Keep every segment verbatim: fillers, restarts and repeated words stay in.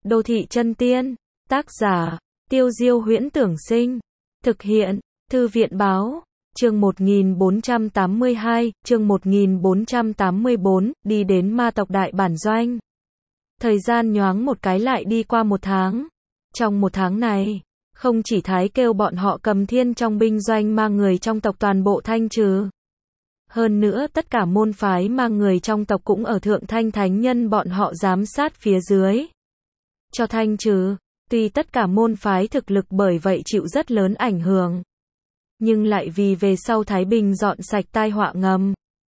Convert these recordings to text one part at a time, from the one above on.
Đô thị chân tiên, tác giả, Tiêu Diêu Huyễn Tưởng Sinh, thực hiện, Thư viện Báo, chương một nghìn bốn trăm tám mươi hai, chương một nghìn bốn trăm tám mươi bốn, đi đến ma tộc đại bản doanh. Thời gian nhoáng một cái lại đi qua một tháng. Trong một tháng này, không chỉ Thái kêu bọn họ cầm thiên trong binh doanh mang người trong tộc toàn bộ thanh trừ. Hơn nữa tất cả môn phái mang người trong tộc cũng ở thượng thanh thánh nhân bọn họ giám sát phía dưới. Cho thanh trừ, tuy tất cả môn phái thực lực bởi vậy chịu rất lớn ảnh hưởng. Nhưng lại vì về sau Thái Bình dọn sạch tai họa ngầm.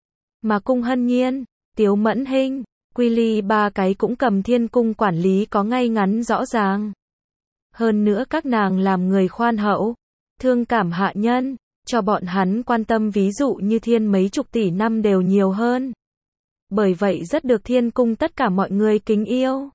Mà Cung Hân Nhiên, Tiếu Mẫn Hinh, Quy Ly ba cái cũng cầm thiên cung quản lý có ngay ngắn rõ ràng. Hơn nữa các nàng làm người khoan hậu, thương cảm hạ nhân, cho bọn hắn quan tâm ví dụ như thiên mấy chục tỷ năm đều nhiều hơn. Bởi vậy rất được thiên cung tất cả mọi người kính yêu.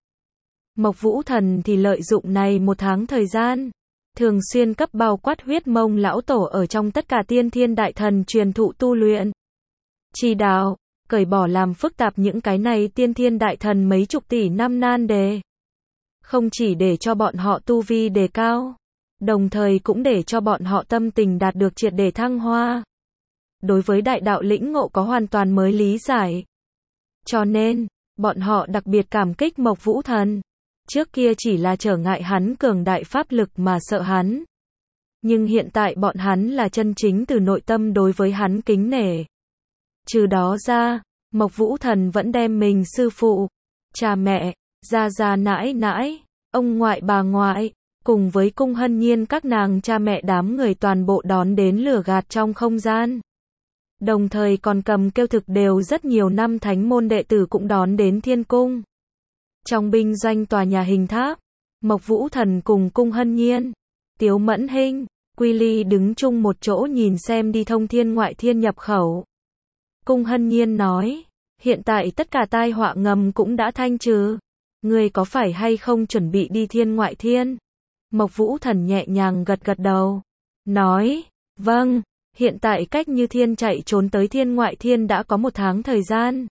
Mộc Vũ Thần thì lợi dụng này một tháng thời gian, thường xuyên cấp bao quát huyết mông lão tổ ở trong tất cả tiên thiên đại thần truyền thụ tu luyện. Chỉ đạo, cởi bỏ làm phức tạp những cái này tiên thiên đại thần mấy chục tỷ năm nan đề. Không chỉ để cho bọn họ tu vi đề cao, đồng thời cũng để cho bọn họ tâm tình đạt được triệt để thăng hoa. Đối với đại đạo lĩnh ngộ có hoàn toàn mới lý giải. Cho nên, bọn họ đặc biệt cảm kích Mộc Vũ Thần. Trước kia chỉ là trở ngại hắn cường đại pháp lực mà sợ hắn. Nhưng hiện tại bọn hắn là chân chính từ nội tâm đối với hắn kính nể. Trừ đó ra, Mộc Vũ Thần vẫn đem mình sư phụ, cha mẹ, gia gia nãi nãi, ông ngoại bà ngoại, cùng với Cung Hân Nhiên các nàng cha mẹ đám người toàn bộ đón đến lửa gạt trong không gian. Đồng thời còn cầm kêu thực đều rất nhiều năm thánh môn đệ tử cũng đón đến thiên cung. Trong binh doanh tòa nhà hình tháp, Mộc Vũ Thần cùng Cung Hân Nhiên, Tiếu Mẫn Hinh, Quy Ly đứng chung một chỗ nhìn xem đi thông thiên ngoại thiên nhập khẩu. Cung Hân Nhiên nói, hiện tại tất cả tai họa ngầm cũng đã thanh trừ. Ngươi có phải hay không chuẩn bị đi thiên ngoại thiên? Mộc Vũ Thần nhẹ nhàng gật gật đầu. Nói, vâng, hiện tại cách như thiên chạy trốn tới thiên ngoại thiên đã có một tháng thời gian.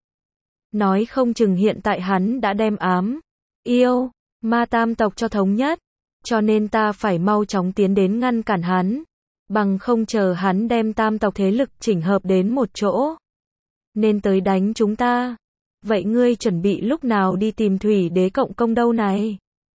Nói không chừng hiện tại hắn đã đem ám, yêu, ma tam tộc cho thống nhất. Cho nên ta phải mau chóng tiến đến ngăn cản hắn. Bằng không chờ hắn đem tam tộc thế lực chỉnh hợp đến một chỗ. Nên tới đánh chúng ta. Vậy ngươi chuẩn bị lúc nào đi tìm Thủy Đế cộng công đâu này?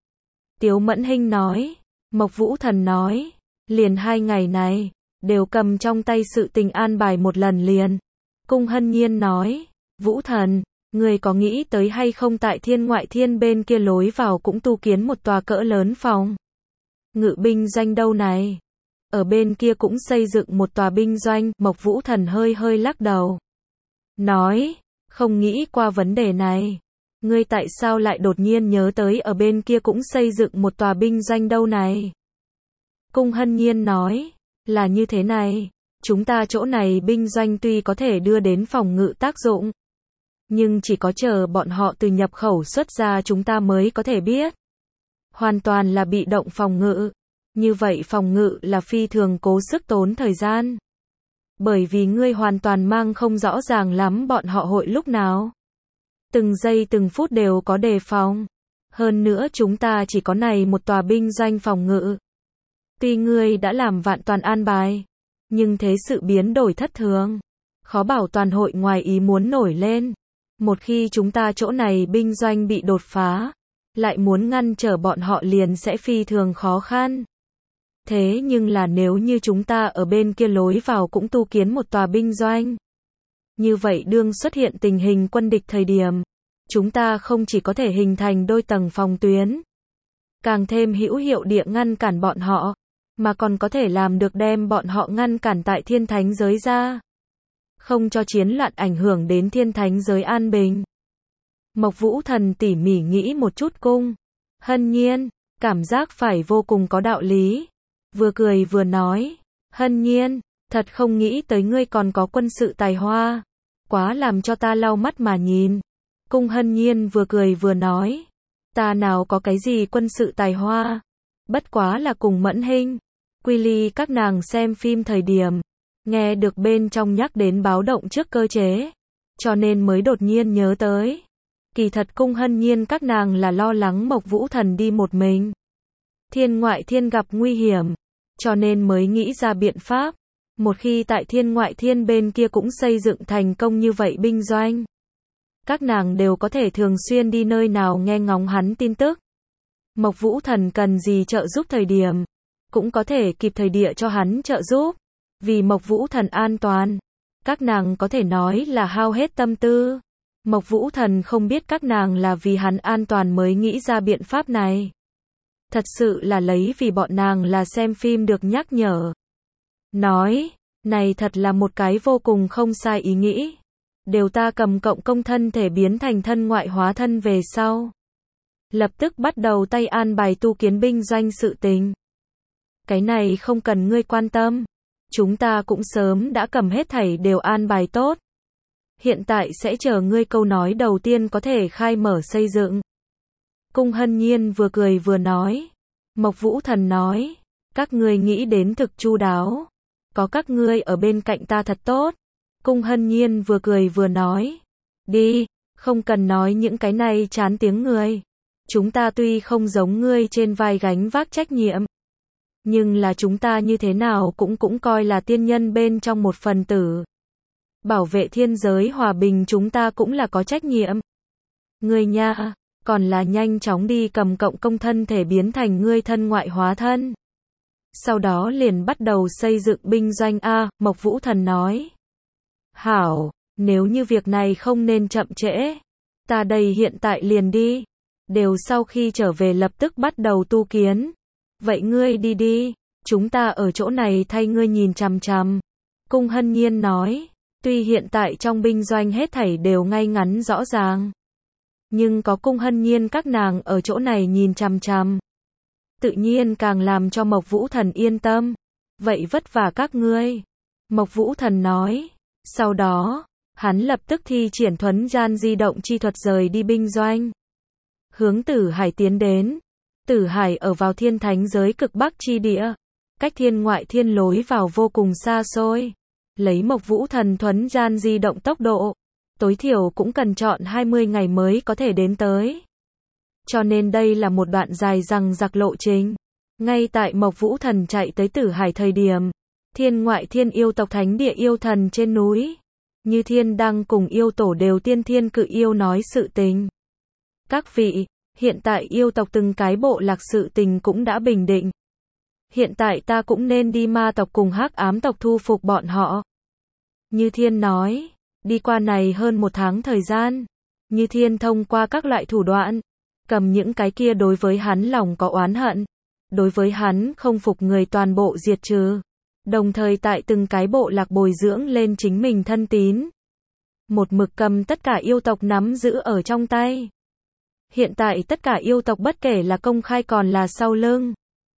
Tiếu Mẫn Hinh nói. Mộc Vũ Thần nói. Liền hai ngày này, đều cầm trong tay sự tình an bài một lần liền. Cung Hân Nhiên nói. Vũ Thần, ngươi có nghĩ tới hay không tại thiên ngoại thiên bên kia lối vào cũng tu kiến một tòa cỡ lớn phòng? Ngự binh doanh đâu này? Ở bên kia cũng xây dựng một tòa binh doanh. Mộc Vũ Thần hơi hơi lắc đầu. Nói. Không nghĩ qua vấn đề này. Ngươi tại sao lại đột nhiên nhớ tới ở bên kia cũng xây dựng một tòa binh doanh đâu này? Cung Hân Nhiên nói, là như thế này, chúng ta chỗ này binh doanh tuy có thể đưa đến phòng ngự tác dụng, nhưng chỉ có chờ bọn họ từ nhập khẩu xuất ra chúng ta mới có thể biết. Hoàn toàn là bị động phòng ngự. Như vậy phòng ngự là phi thường cố sức tốn thời gian. Bởi vì ngươi hoàn toàn mang không rõ ràng lắm bọn họ hội lúc nào. Từng giây từng phút đều có đề phòng. Hơn nữa chúng ta chỉ có này một tòa binh doanh phòng ngự. Tuy ngươi đã làm vạn toàn an bài, nhưng thế sự biến đổi thất thường. Khó bảo toàn hội ngoài ý muốn nổi lên. Một khi chúng ta chỗ này binh doanh bị đột phá, lại muốn ngăn trở bọn họ liền sẽ phi thường khó khăn. Thế nhưng là nếu như chúng ta ở bên kia lối vào cũng tu kiến một tòa binh doanh. Như vậy đương xuất hiện tình hình quân địch thời điểm, chúng ta không chỉ có thể hình thành đôi tầng phòng tuyến, càng thêm hữu hiệu địa ngăn cản bọn họ, mà còn có thể làm được đem bọn họ ngăn cản tại thiên thánh giới ra. Không cho chiến loạn ảnh hưởng đến thiên thánh giới an bình. Mộc Vũ Thần tỉ mỉ nghĩ một chút. Cung Hân Nhiên, cảm giác phải vô cùng có đạo lý. Vừa cười vừa nói, Hân Nhiên, thật không nghĩ tới ngươi còn có quân sự tài hoa. Quá làm cho ta lau mắt mà nhìn. Cung Hân Nhiên vừa cười vừa nói, ta nào có cái gì quân sự tài hoa. Bất quá là cùng Mẫn Hinh, Quy Ly các nàng xem phim thời điểm, nghe được bên trong nhắc đến báo động trước cơ chế. Cho nên mới đột nhiên nhớ tới. Kỳ thật Cung Hân Nhiên các nàng là lo lắng Mộc Vũ Thần đi một mình. Thiên ngoại thiên gặp nguy hiểm, cho nên mới nghĩ ra biện pháp. Một khi tại thiên ngoại thiên bên kia cũng xây dựng thành công như vậy binh doanh, các nàng đều có thể thường xuyên đi nơi nào nghe ngóng hắn tin tức. Mộc Vũ Thần cần gì trợ giúp thời điểm, cũng có thể kịp thời địa cho hắn trợ giúp. Vì Mộc Vũ Thần an toàn, các nàng có thể nói là hao hết tâm tư. Mộc Vũ Thần không biết các nàng là vì hắn an toàn mới nghĩ ra biện pháp này. Thật sự là lấy vì bọn nàng là xem phim được nhắc nhở. Nói, này thật là một cái vô cùng không sai ý nghĩ. Đều ta cầm cộng công thân thể biến thành thân ngoại hóa thân về sau. Lập tức bắt đầu tay an bài tu kiến binh doanh sự tình. Cái này không cần ngươi quan tâm. Chúng ta cũng sớm đã cầm hết thảy đều an bài tốt. Hiện tại sẽ chờ ngươi câu nói đầu tiên có thể khai mở xây dựng. Cung Hân Nhiên vừa cười vừa nói. Mộc Vũ Thần nói, các ngươi nghĩ đến thực chu đáo. Có các ngươi ở bên cạnh ta thật tốt. Cung Hân Nhiên vừa cười vừa nói. Đi, không cần nói những cái này chán tiếng người. Chúng ta tuy không giống ngươi trên vai gánh vác trách nhiệm, nhưng là chúng ta như thế nào cũng cũng coi là tiên nhân bên trong một phần tử. Bảo vệ thiên giới hòa bình chúng ta cũng là có trách nhiệm. Ngươi nha, còn là nhanh chóng đi cầm cộng công thân thể biến thành ngươi thân ngoại hóa thân. Sau đó liền bắt đầu xây dựng binh doanh A, Mộc Vũ Thần nói. Hảo, nếu như việc này không nên chậm trễ, ta đây hiện tại liền đi. Đều sau khi trở về lập tức bắt đầu tu kiến. Vậy ngươi đi đi, chúng ta ở chỗ này thay ngươi nhìn chằm chằm. Cung Hân Nhiên nói, tuy hiện tại trong binh doanh hết thảy đều ngay ngắn rõ ràng, nhưng có Cung Hân Nhiên các nàng ở chỗ này nhìn chằm chằm, tự nhiên càng làm cho Mộc Vũ Thần yên tâm. Vậy vất vả các ngươi. Mộc Vũ Thần nói. Sau đó, hắn lập tức thi triển thuấn gian di động chi thuật rời đi binh doanh. Hướng Tử Hải tiến đến. Tử Hải ở vào thiên thánh giới cực bắc chi địa. Cách thiên ngoại thiên lối vào vô cùng xa xôi. Lấy Mộc Vũ Thần thuấn gian di động tốc độ, tối thiểu cũng cần chọn hai mươi ngày mới có thể đến tới. Cho nên đây là một đoạn dài dằng dặc lộ trình. Ngay tại Mộc Vũ Thần chạy tới Tử Hải thời điểm, thiên ngoại thiên yêu tộc thánh địa yêu thần trên núi, Như Thiên đang cùng yêu tổ đều tiên thiên cự yêu nói sự tình. Các vị, hiện tại yêu tộc từng cái bộ lạc sự tình cũng đã bình định. Hiện tại ta cũng nên đi ma tộc cùng hắc ám tộc thu phục bọn họ. Như Thiên nói, đi qua này hơn một tháng thời gian, Như Thiên thông qua các loại thủ đoạn, cầm những cái kia đối với hắn lòng có oán hận, đối với hắn không phục người toàn bộ diệt trừ. Đồng thời tại từng cái bộ lạc bồi dưỡng lên chính mình thân tín. Một mực cầm tất cả yêu tộc nắm giữ ở trong tay. Hiện tại tất cả yêu tộc bất kể là công khai còn là sau lưng,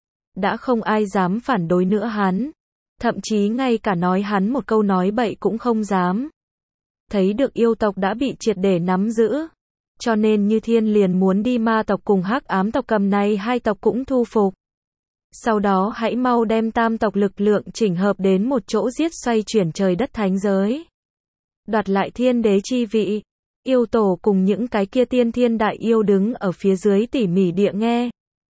đã không ai dám phản đối nữa hắn. Thậm chí ngay cả nói hắn một câu nói bậy cũng không dám. Thấy được yêu tộc đã bị triệt để nắm giữ. Cho nên Như Thiên liền muốn đi ma tộc cùng hắc ám tộc cầm này hai tộc cũng thu phục. Sau đó hãy mau đem tam tộc lực lượng chỉnh hợp đến một chỗ giết xoay chuyển trời đất thánh giới. Đoạt lại thiên đế chi vị. Yêu tổ cùng những cái kia tiên thiên đại yêu đứng ở phía dưới tỉ mỉ địa nghe.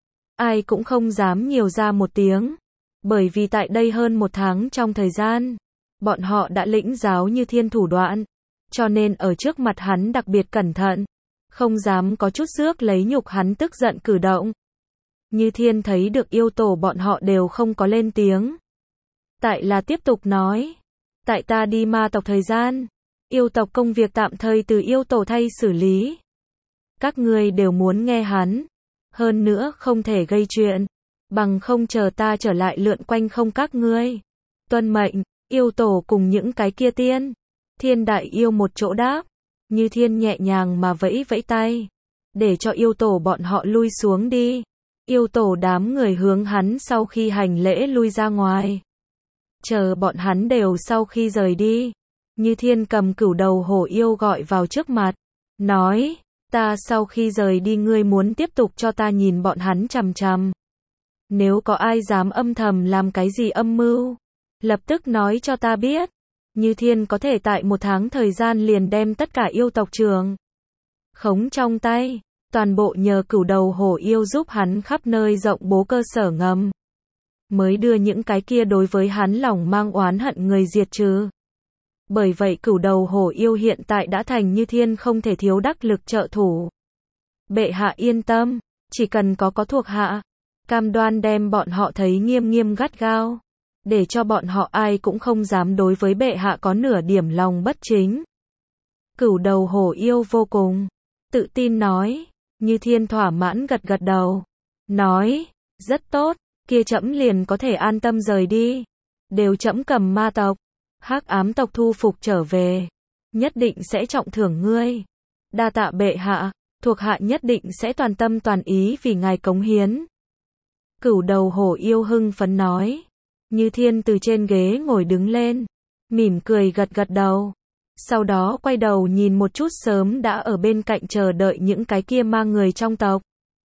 Ai cũng không dám nhiều ra một tiếng. Bởi vì tại đây hơn một tháng trong thời gian, bọn họ đã lĩnh giáo Như Thiên thủ đoạn. Cho nên ở trước mặt hắn đặc biệt cẩn thận. Không dám có chút rước lấy nhục hắn tức giận cử động. Như Thiên thấy được yêu tổ bọn họ đều không có lên tiếng. Tại là tiếp tục nói. Tại ta đi ma tộc thời gian, yêu tộc công việc tạm thời từ yêu tổ thay xử lý. Các ngươi đều muốn nghe hắn. Hơn nữa không thể gây chuyện. Bằng không chờ ta trở lại lượn quanh không các ngươi. Tuân mệnh, yêu tổ cùng những cái kia tiên. Thiên đại yêu một chỗ đáp. Như Thiên nhẹ nhàng mà vẫy vẫy tay. Để cho yêu tổ bọn họ lui xuống đi. Yêu tổ đám người hướng hắn sau khi hành lễ lui ra ngoài. Chờ bọn hắn đều sau khi rời đi. Như Thiên cầm cửu đầu hổ yêu gọi vào trước mặt. Nói, ta sau khi rời đi ngươi muốn tiếp tục cho ta nhìn bọn hắn chằm chằm. Nếu có ai dám âm thầm làm cái gì âm mưu, lập tức nói cho ta biết. Như Thiên có thể tại một tháng thời gian liền đem tất cả yêu tộc trường khống trong tay, toàn bộ nhờ cửu đầu hổ yêu giúp hắn khắp nơi rộng bố cơ sở ngầm, mới đưa những cái kia đối với hắn lòng mang oán hận người diệt trừ. Bởi vậy cửu đầu hổ yêu hiện tại đã thành Như Thiên không thể thiếu đắc lực trợ thủ. Bệ hạ yên tâm, chỉ cần có có thuộc hạ, cam đoan đem bọn họ thấy nghiêm nghiêm gắt gao, để cho bọn họ ai cũng không dám đối với bệ hạ có nửa điểm lòng bất chính. Cửu đầu hổ yêu vô cùng tự tin nói. Như Thiên thỏa mãn gật gật đầu, nói, rất tốt, kia trẫm liền có thể an tâm rời đi. Đều trẫm cầm ma tộc, hắc ám tộc thu phục trở về, nhất định sẽ trọng thưởng ngươi. Đa tạ bệ hạ, thuộc hạ nhất định sẽ toàn tâm toàn ý vì ngài cống hiến. Cửu đầu hổ yêu hưng phấn nói. Như Thiên từ trên ghế ngồi đứng lên, mỉm cười gật gật đầu. Sau đó quay đầu nhìn một chút sớm đã ở bên cạnh chờ đợi những cái kia ma người trong tộc.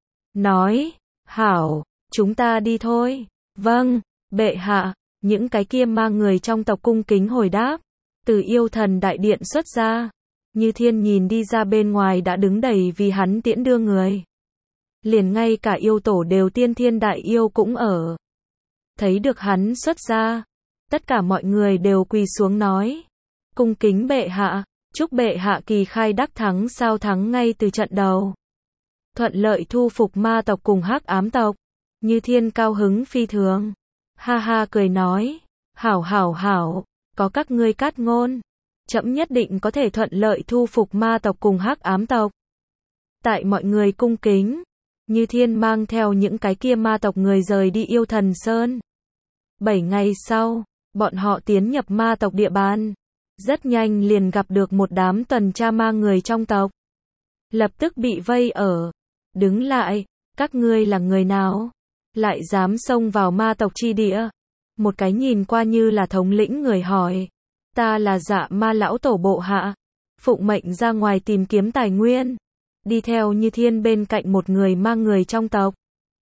Nói, hảo, chúng ta đi thôi. Vâng, bệ hạ, những cái kia ma người trong tộc cung kính hồi đáp. Từ yêu thần đại điện xuất ra. Như Thiên nhìn đi ra bên ngoài đã đứng đầy vì hắn tiễn đưa người. Liền ngay cả yêu tổ đều tiên thiên đại yêu cũng ở. Thấy được hắn xuất ra, tất cả mọi người đều quỳ xuống nói. Cung kính bệ hạ, chúc bệ hạ kỳ khai đắc thắng sao thắng ngay từ trận đầu. Thuận lợi thu phục ma tộc cùng hắc ám tộc. Như Thiên cao hứng phi thường. Ha ha cười nói, hảo hảo hảo, có các ngươi cát ngôn. Trẫm nhất định có thể thuận lợi thu phục ma tộc cùng hắc ám tộc. Tại mọi người cung kính, Như Thiên mang theo những cái kia ma tộc người rời đi yêu thần sơn. Bảy ngày sau, bọn họ tiến nhập ma tộc địa bàn. Rất nhanh liền gặp được một đám tuần tra ma người trong tộc. Lập tức bị vây ở. Đứng lại, các ngươi là người nào? Lại dám xông vào ma tộc chi địa? Một cái nhìn qua như là thống lĩnh người hỏi. Ta là Dạ Ma lão tổ bộ hạ. Phụng mệnh ra ngoài tìm kiếm tài nguyên. Đi theo Như Thiên bên cạnh một người ma người trong tộc.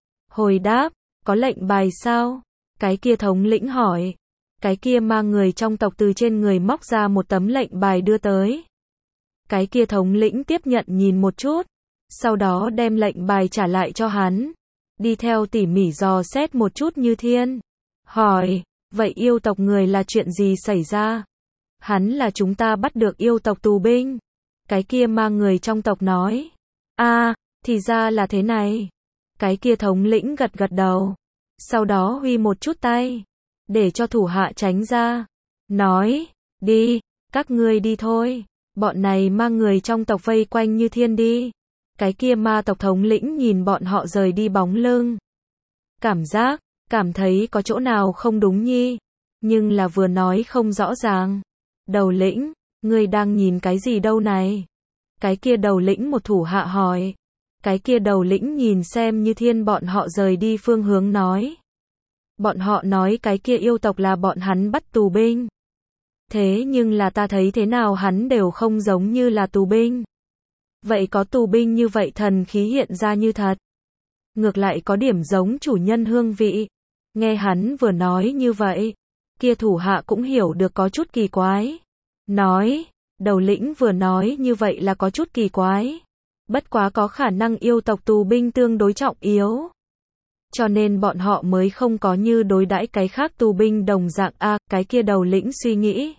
Hồi đáp, có lệnh bài sao? Cái kia thống lĩnh hỏi. Cái kia ma người trong tộc từ trên người móc ra một tấm lệnh bài đưa tới. Cái kia thống lĩnh tiếp nhận nhìn một chút. Sau đó đem lệnh bài trả lại cho hắn. Đi theo tỉ mỉ dò xét một chút Như Thiên. Hỏi, vậy yêu tộc người là chuyện gì xảy ra? Hắn là chúng ta bắt được yêu tộc tù binh. Cái kia ma người trong tộc nói. A, à, thì ra là thế này. Cái kia thống lĩnh gật gật đầu. Sau đó huy một chút tay. Để cho thủ hạ tránh ra. Nói, đi, các ngươi đi thôi. Bọn này mang người trong tộc vây quanh Như Thiên đi. Cái kia ma tộc thống lĩnh nhìn bọn họ rời đi bóng lưng. Cảm giác, cảm thấy có chỗ nào không đúng nhi. Nhưng là vừa nói không rõ ràng. Đầu lĩnh, ngươi đang nhìn cái gì đâu này? Cái kia đầu lĩnh một thủ hạ hỏi. Cái kia đầu lĩnh nhìn xem Như Thiên bọn họ rời đi phương hướng nói. Bọn họ nói cái kia yêu tộc là bọn hắn bắt tù binh. Thế nhưng là ta thấy thế nào hắn đều không giống như là tù binh. Vậy có tù binh như vậy thần khí hiện ra như thật. Ngược lại có điểm giống chủ nhân hương vị. Nghe hắn vừa nói như vậy. Kia thủ hạ cũng hiểu được có chút kỳ quái. Nói, đầu lĩnh vừa nói như vậy là có chút kỳ quái. Bất quá có khả năng yêu tộc tù binh tương đối trọng yếu. Cho nên bọn họ mới không có như đối đãi cái khác tù binh đồng dạng a. À, cái kia đầu lĩnh suy nghĩ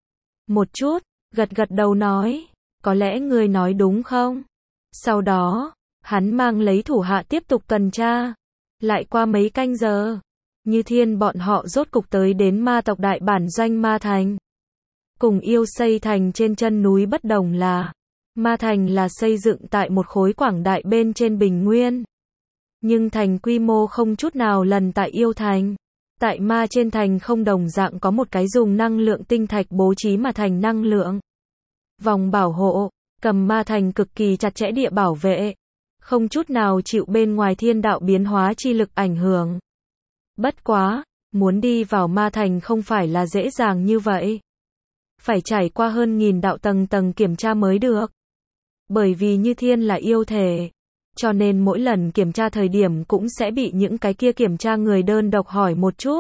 một chút, gật gật đầu nói, có lẽ ngươi nói đúng không? Sau đó, hắn mang lấy thủ hạ tiếp tục tuần tra. Lại qua mấy canh giờ, Như Thiên bọn họ rốt cục tới đến ma tộc đại bản doanh Ma Thành. Cùng yêu xây thành trên chân núi bất đồng là, Ma Thành là xây dựng tại một khối quảng đại bên trên bình nguyên. Nhưng thành quy mô không chút nào lần tại yêu thành. Tại ma trên thành không đồng dạng có một cái dùng năng lượng tinh thạch bố trí mà thành năng lượng vòng bảo hộ, cầm ma thành cực kỳ chặt chẽ địa bảo vệ. Không chút nào chịu bên ngoài thiên đạo biến hóa chi lực ảnh hưởng. Bất quá, muốn đi vào ma thành không phải là dễ dàng như vậy. Phải trải qua hơn nghìn đạo tầng tầng kiểm tra mới được. Bởi vì Như Thiên là yêu thể. Cho nên mỗi lần kiểm tra thời điểm cũng sẽ bị những cái kia kiểm tra người đơn độc hỏi một chút.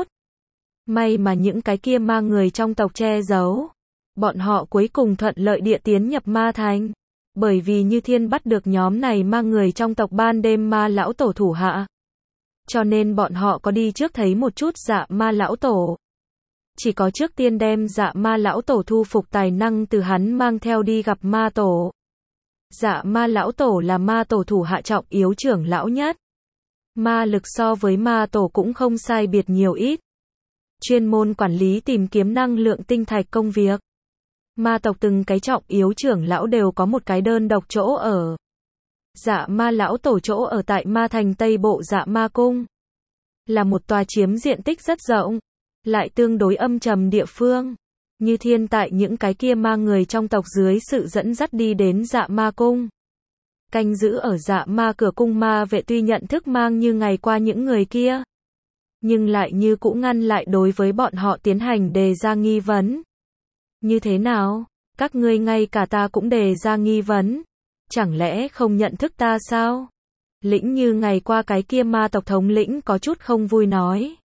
May mà những cái kia mang người trong tộc che giấu. Bọn họ cuối cùng thuận lợi địa tiến nhập ma thành. Bởi vì Như Thiên bắt được nhóm này mang người trong tộc ban đêm ma lão tổ thủ hạ. Cho nên bọn họ có đi trước thấy một chút dạ ma lão tổ. Chỉ có trước tiên đem dạ ma lão tổ thu phục tài năng từ hắn mang theo đi gặp ma tổ. Dạ ma lão tổ là ma tổ thủ hạ trọng yếu trưởng lão nhất. Ma lực so với ma tổ cũng không sai biệt nhiều ít. Chuyên môn quản lý tìm kiếm năng lượng tinh thạch công việc. Ma tộc từng cái trọng yếu trưởng lão đều có một cái đơn độc chỗ ở. Dạ ma lão tổ chỗ ở tại ma thành Tây Bộ Dạ ma cung. Là một tòa chiếm diện tích rất rộng, lại tương đối âm trầm địa phương. Như Thiên tại những cái kia ma người trong tộc dưới sự dẫn dắt đi đến Dạ ma cung. Canh giữ ở Dạ ma cửa cung ma vệ tuy nhận thức mang như ngày qua những người kia, nhưng lại như cũ ngăn lại đối với bọn họ tiến hành đề ra nghi vấn. Như thế nào? Các ngươi ngay cả ta cũng đề ra nghi vấn. Chẳng lẽ không nhận thức ta sao? Lĩnh như ngày qua cái kia ma tộc thống lĩnh có chút không vui nói.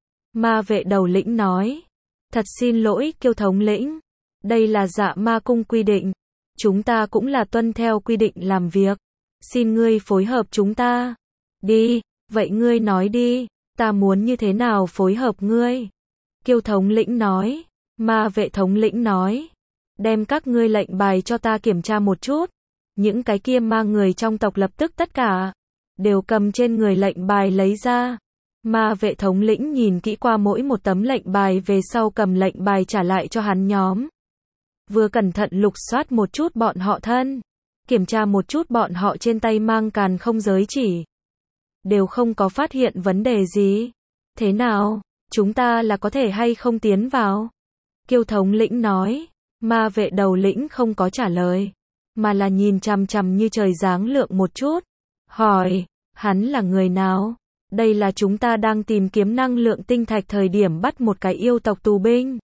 Ma vệ đầu lĩnh nói. Thật xin lỗi Kiêu thống lĩnh. Đây là Dạ ma cung quy định. Chúng ta cũng là tuân theo quy định làm việc. Xin ngươi phối hợp chúng ta. Đi, vậy ngươi nói đi. Ta muốn như thế nào phối hợp ngươi? Kiêu thống lĩnh nói. Ma vệ thống lĩnh nói. Đem các ngươi lệnh bài cho ta kiểm tra một chút. Những cái kia ma người trong tộc lập tức tất cả đều cầm trên người lệnh bài lấy ra. Ma vệ thống lĩnh nhìn kỹ qua mỗi một tấm lệnh bài về sau cầm lệnh bài trả lại cho hắn nhóm. Vừa cẩn thận lục soát một chút bọn họ thân, kiểm tra một chút bọn họ trên tay mang càn không giới chỉ. Đều không có phát hiện vấn đề gì. Thế nào, chúng ta là có thể hay không tiến vào? Kiêu thống lĩnh nói. Ma vệ đầu lĩnh không có trả lời, mà là nhìn chằm chằm như trời giáng lượng một chút. Hỏi, hắn là người nào? Đây là chúng ta đang tìm kiếm năng lượng tinh thạch thời điểm bắt một cái yêu tộc tù binh.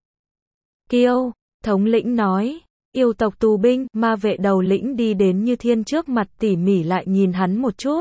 Kiêu, thống lĩnh nói, yêu tộc tù binh, ma vệ đầu lĩnh đi đến Như Thiên trước mặt tỉ mỉ lại nhìn hắn một chút.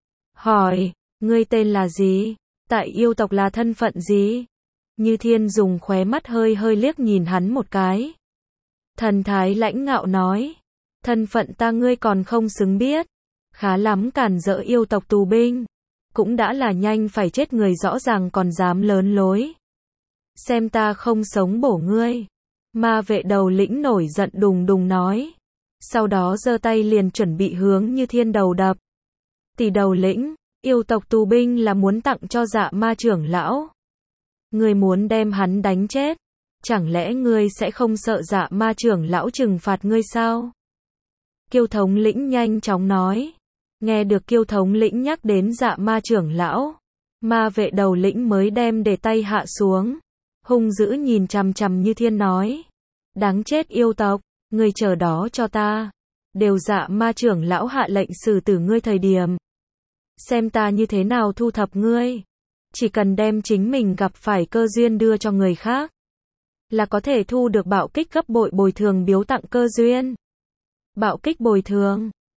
Hỏi, ngươi tên là gì? Tại yêu tộc là thân phận gì? Như Thiên dùng khóe mắt hơi hơi liếc nhìn hắn một cái. Thần thái lãnh ngạo nói, thân phận ta ngươi còn không xứng biết. Khá lắm cản rỡ yêu tộc tù binh. Cũng đã là nhanh phải chết người rõ ràng còn dám lớn lối. Xem ta không sống bổ ngươi. Ma vệ đầu lĩnh nổi giận đùng đùng nói. Sau đó giơ tay liền chuẩn bị hướng Như Thiên đầu đập. Tỷ đầu lĩnh, yêu tộc tù binh là muốn tặng cho Dạ ma trưởng lão. Ngươi muốn đem hắn đánh chết. Chẳng lẽ ngươi sẽ không sợ Dạ ma trưởng lão trừng phạt ngươi sao? Kiêu thống lĩnh nhanh chóng nói. Nghe được Kiêu thống lĩnh nhắc đến Dạ ma trưởng lão, ma vệ đầu lĩnh mới đem để tay hạ xuống. Hung dữ nhìn chằm chằm Như Thiên nói. Đáng chết yêu tộc, ngươi chờ đó cho ta. Đều Dạ ma trưởng lão hạ lệnh xử tử ngươi thời điểm. Xem ta như thế nào thu thập ngươi. Chỉ cần đem chính mình gặp phải cơ duyên đưa cho người khác, là có thể thu được bạo kích gấp bội bồi thường biếu tặng cơ duyên. Bạo kích bồi thường.